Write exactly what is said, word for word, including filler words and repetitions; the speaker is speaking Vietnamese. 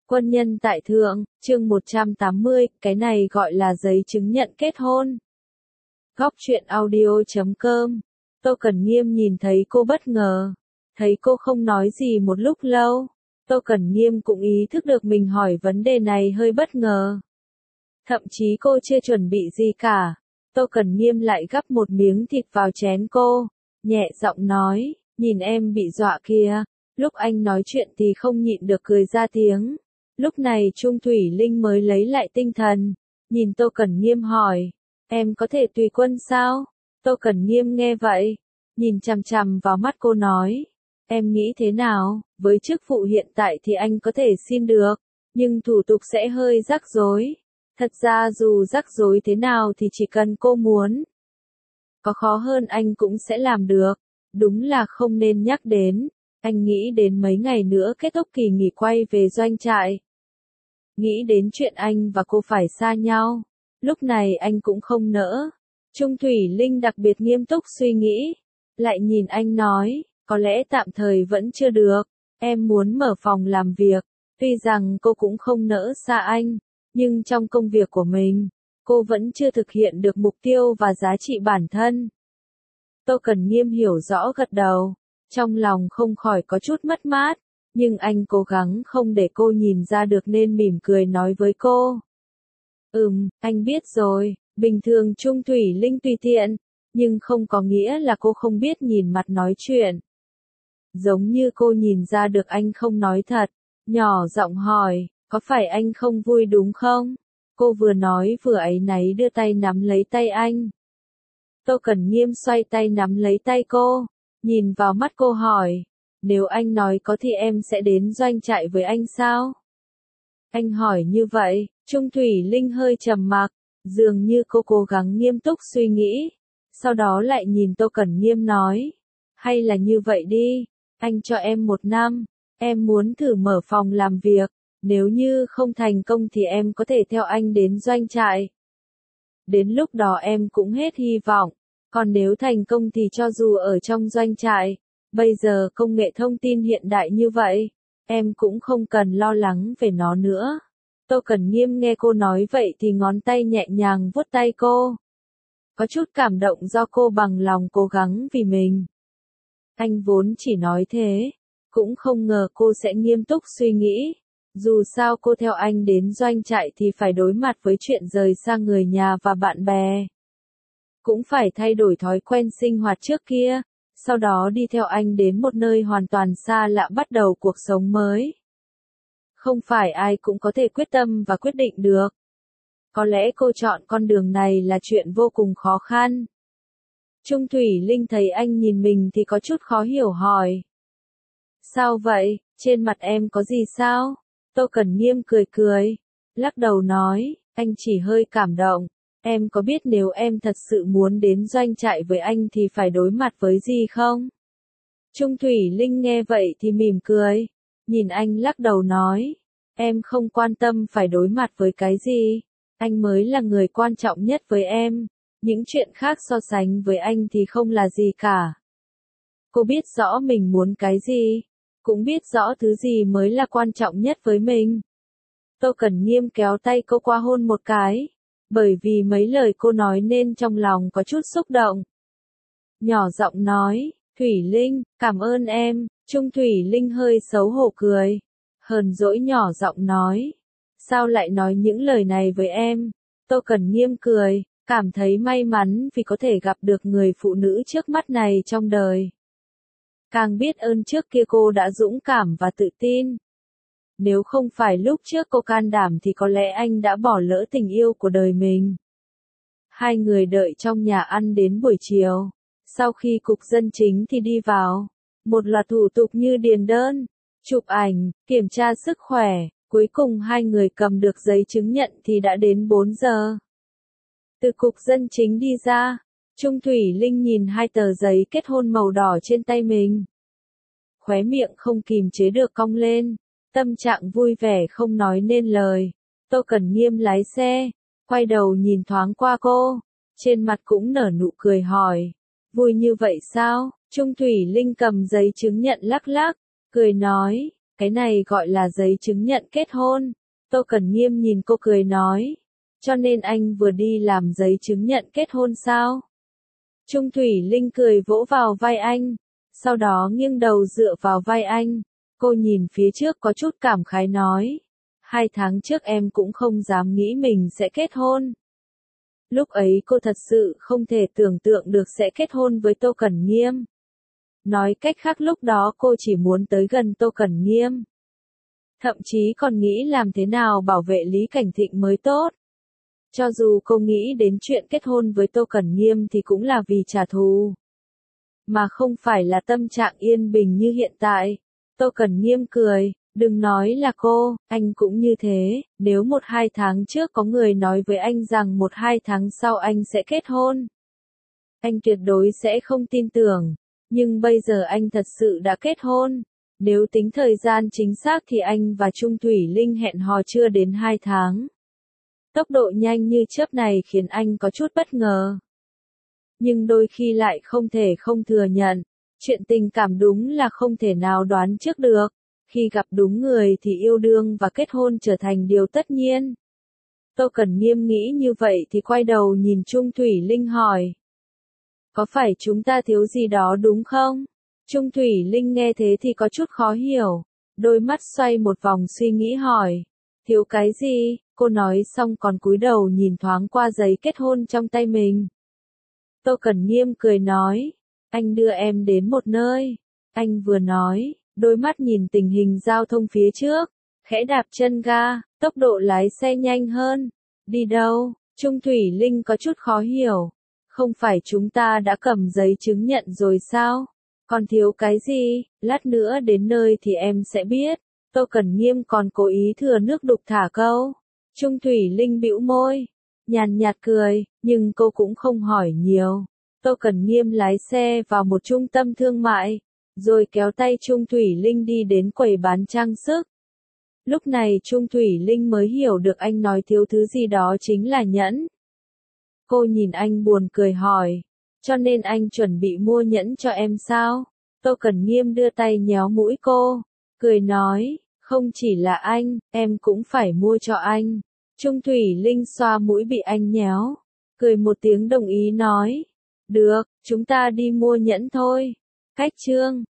Quân nhân tại thượng, chương một trăm tám mươi, cái này gọi là giấy chứng nhận kết hôn. Góc truyện audio chấm com. Tô Cẩn Nghiêm nhìn thấy cô bất ngờ. Thấy cô không nói gì một lúc lâu. Tô Cẩn Nghiêm cũng ý thức được mình hỏi vấn đề này hơi bất ngờ. Thậm chí cô chưa chuẩn bị gì cả. Tô Cẩn Nghiêm lại gắp một miếng thịt vào chén cô. Nhẹ giọng nói, nhìn em bị dọa kìa. Lúc anh nói chuyện thì không nhịn được cười ra tiếng. Lúc này Trung Thủy Linh mới lấy lại tinh thần, nhìn Tô Cẩn Nghiêm hỏi, em có thể tùy quân sao? Tô Cẩn Nghiêm nghe vậy, nhìn chằm chằm vào mắt cô nói, em nghĩ thế nào, với chức vụ hiện tại thì anh có thể xin được, nhưng thủ tục sẽ hơi rắc rối. Thật ra dù rắc rối thế nào thì chỉ cần cô muốn, có khó hơn anh cũng sẽ làm được, đúng là không nên nhắc đến. Anh nghĩ đến mấy ngày nữa kết thúc kỳ nghỉ quay về doanh trại. Nghĩ đến chuyện anh và cô phải xa nhau. Lúc này anh cũng không nỡ. Trung Thủy Linh đặc biệt nghiêm túc suy nghĩ. Lại nhìn anh nói, có lẽ tạm thời vẫn chưa được. Em muốn mở phòng làm việc. Tuy rằng cô cũng không nỡ xa anh. Nhưng trong công việc của mình, cô vẫn chưa thực hiện được mục tiêu và giá trị bản thân. Tô Cẩn Nghiêm hiểu rõ gật đầu. Trong lòng không khỏi có chút mất mát, nhưng anh cố gắng không để cô nhìn ra được nên mỉm cười nói với cô. Ừm, anh biết rồi, bình thường Trung Thủy Linh tùy tiện, nhưng không có nghĩa là cô không biết nhìn mặt nói chuyện. Giống như cô nhìn ra được anh không nói thật, nhỏ giọng hỏi, có phải anh không vui đúng không? Cô vừa nói vừa áy náy đưa tay nắm lấy tay anh. Tô Cẩn Nghiêm xoay tay nắm lấy tay cô. Nhìn vào mắt cô hỏi, nếu anh nói có thì em sẽ đến doanh trại với anh sao? Anh hỏi như vậy, Trung Thủy Linh hơi trầm mặc, dường như cô cố gắng nghiêm túc suy nghĩ, sau đó lại nhìn Tô Cẩn Nghiêm nói, hay là như vậy đi, anh cho em một năm, em muốn thử mở phòng làm việc, nếu như không thành công thì em có thể theo anh đến doanh trại. Đến lúc đó em cũng hết hy vọng. Còn nếu thành công thì cho dù ở trong doanh trại, bây giờ công nghệ thông tin hiện đại như vậy, em cũng không cần lo lắng về nó nữa. Tô Cẩn Nghiêm nghe cô nói vậy thì ngón tay nhẹ nhàng vuốt tay cô. Có chút cảm động do cô bằng lòng cố gắng vì mình. Anh vốn chỉ nói thế, cũng không ngờ cô sẽ nghiêm túc suy nghĩ. Dù sao cô theo anh đến doanh trại thì phải đối mặt với chuyện rời xa người nhà và bạn bè. Cũng phải thay đổi thói quen sinh hoạt trước kia, sau đó đi theo anh đến một nơi hoàn toàn xa lạ bắt đầu cuộc sống mới. Không phải ai cũng có thể quyết tâm và quyết định được. Có lẽ cô chọn con đường này là chuyện vô cùng khó khăn. Trung Thủy Linh thấy anh nhìn mình thì có chút khó hiểu hỏi. Sao vậy, trên mặt em có gì sao? Tô Cẩn Nghiêm cười cười, lắc đầu nói, anh chỉ hơi cảm động. Em có biết nếu em thật sự muốn đến doanh trại với anh thì phải đối mặt với gì không? Trung Thủy Linh nghe vậy thì mỉm cười, nhìn anh lắc đầu nói, em không quan tâm phải đối mặt với cái gì, anh mới là người quan trọng nhất với em, những chuyện khác so sánh với anh thì không là gì cả. Cô biết rõ mình muốn cái gì, cũng biết rõ thứ gì mới là quan trọng nhất với mình. Tô Cẩn Nghiêm kéo tay cô qua hôn một cái. Bởi vì mấy lời cô nói nên trong lòng có chút xúc động. Nhỏ giọng nói, Thủy Linh, cảm ơn em, Trung Thủy Linh hơi xấu hổ cười. Hờn dỗi nhỏ giọng nói, sao lại nói những lời này với em? Tô Cẩn Nghiêm cười, cảm thấy may mắn vì có thể gặp được người phụ nữ trước mắt này trong đời. Càng biết ơn trước kia cô đã dũng cảm và tự tin. Nếu không phải lúc trước cô can đảm thì có lẽ anh đã bỏ lỡ tình yêu của đời mình. Hai người đợi trong nhà ăn đến buổi chiều. Sau khi cục dân chính thì đi vào. Một loạt thủ tục như điền đơn, chụp ảnh, kiểm tra sức khỏe. Cuối cùng hai người cầm được giấy chứng nhận thì đã đến bốn giờ. Từ cục dân chính đi ra, Trung Thủy Linh nhìn hai tờ giấy kết hôn màu đỏ trên tay mình. Khóe miệng không kìm chế được cong lên. Tâm trạng vui vẻ không nói nên lời. Tô Cẩn Nghiêm lái xe, quay đầu nhìn thoáng qua cô, trên mặt cũng nở nụ cười hỏi, vui như vậy sao? Trung Thủy Linh cầm giấy chứng nhận lắc lắc, cười nói, cái này gọi là giấy chứng nhận kết hôn. Tô Cẩn Nghiêm nhìn cô cười nói. Cho nên anh vừa đi làm giấy chứng nhận kết hôn sao? Trung Thủy Linh cười vỗ vào vai anh, sau đó nghiêng đầu dựa vào vai anh. Cô nhìn phía trước có chút cảm khái nói. Hai tháng trước em cũng không dám nghĩ mình sẽ kết hôn. Lúc ấy cô thật sự không thể tưởng tượng được sẽ kết hôn với Tô Cẩn Nghiêm. Nói cách khác lúc đó cô chỉ muốn tới gần Tô Cẩn Nghiêm. Thậm chí còn nghĩ làm thế nào bảo vệ Lý Cảnh Thịnh mới tốt. Cho dù cô nghĩ đến chuyện kết hôn với Tô Cẩn Nghiêm thì cũng là vì trả thù. Mà không phải là tâm trạng yên bình như hiện tại. Tô Cẩn Nghiêm cười, đừng nói là cô, anh cũng như thế, nếu một hai tháng trước có người nói với anh rằng một hai tháng sau anh sẽ kết hôn. Anh tuyệt đối sẽ không tin tưởng, nhưng bây giờ anh thật sự đã kết hôn. Nếu tính thời gian chính xác thì anh và Trung Thủy Linh hẹn hò chưa đến hai tháng. Tốc độ nhanh như chớp này khiến anh có chút bất ngờ. Nhưng đôi khi lại không thể không thừa nhận, chuyện tình cảm đúng là không thể nào đoán trước được. Khi gặp đúng người thì yêu đương và kết hôn trở thành điều tất nhiên. Tô Cẩn Nghiêm nghĩ như vậy thì quay đầu nhìn Trung Thủy Linh hỏi. Có phải chúng ta thiếu gì đó đúng không? Trung Thủy Linh nghe thế thì có chút khó hiểu. Đôi mắt xoay một vòng suy nghĩ hỏi. Thiếu cái gì? Cô nói xong còn cúi đầu nhìn thoáng qua giấy kết hôn trong tay mình. Tô Cẩn Nghiêm cười nói. Anh đưa em đến một nơi. Anh vừa nói, đôi mắt nhìn tình hình giao thông phía trước. Khẽ đạp chân ga, tốc độ lái xe nhanh hơn. Đi đâu? Trung Thủy Linh có chút khó hiểu. Không phải chúng ta đã cầm giấy chứng nhận rồi sao? Còn thiếu cái gì? Lát nữa đến nơi thì em sẽ biết. Tô Cẩn Nghiêm còn cố ý thừa nước đục thả câu. Trung Thủy Linh bĩu môi, nhàn nhạt cười, nhưng cô cũng không hỏi nhiều. Tô Cẩn Nghiêm lái xe vào một trung tâm thương mại, rồi kéo tay Trung Thủy Linh đi đến quầy bán trang sức. Lúc này Trung Thủy Linh mới hiểu được anh nói thiếu thứ gì đó chính là nhẫn. Cô nhìn anh buồn cười hỏi, cho nên anh chuẩn bị mua nhẫn cho em sao? Tô Cẩn Nghiêm đưa tay nhéo mũi cô, cười nói, không chỉ là anh, em cũng phải mua cho anh. Trung Thủy Linh xoa mũi bị anh nhéo, cười một tiếng đồng ý nói, được, chúng ta đi mua nhẫn thôi. Cách chương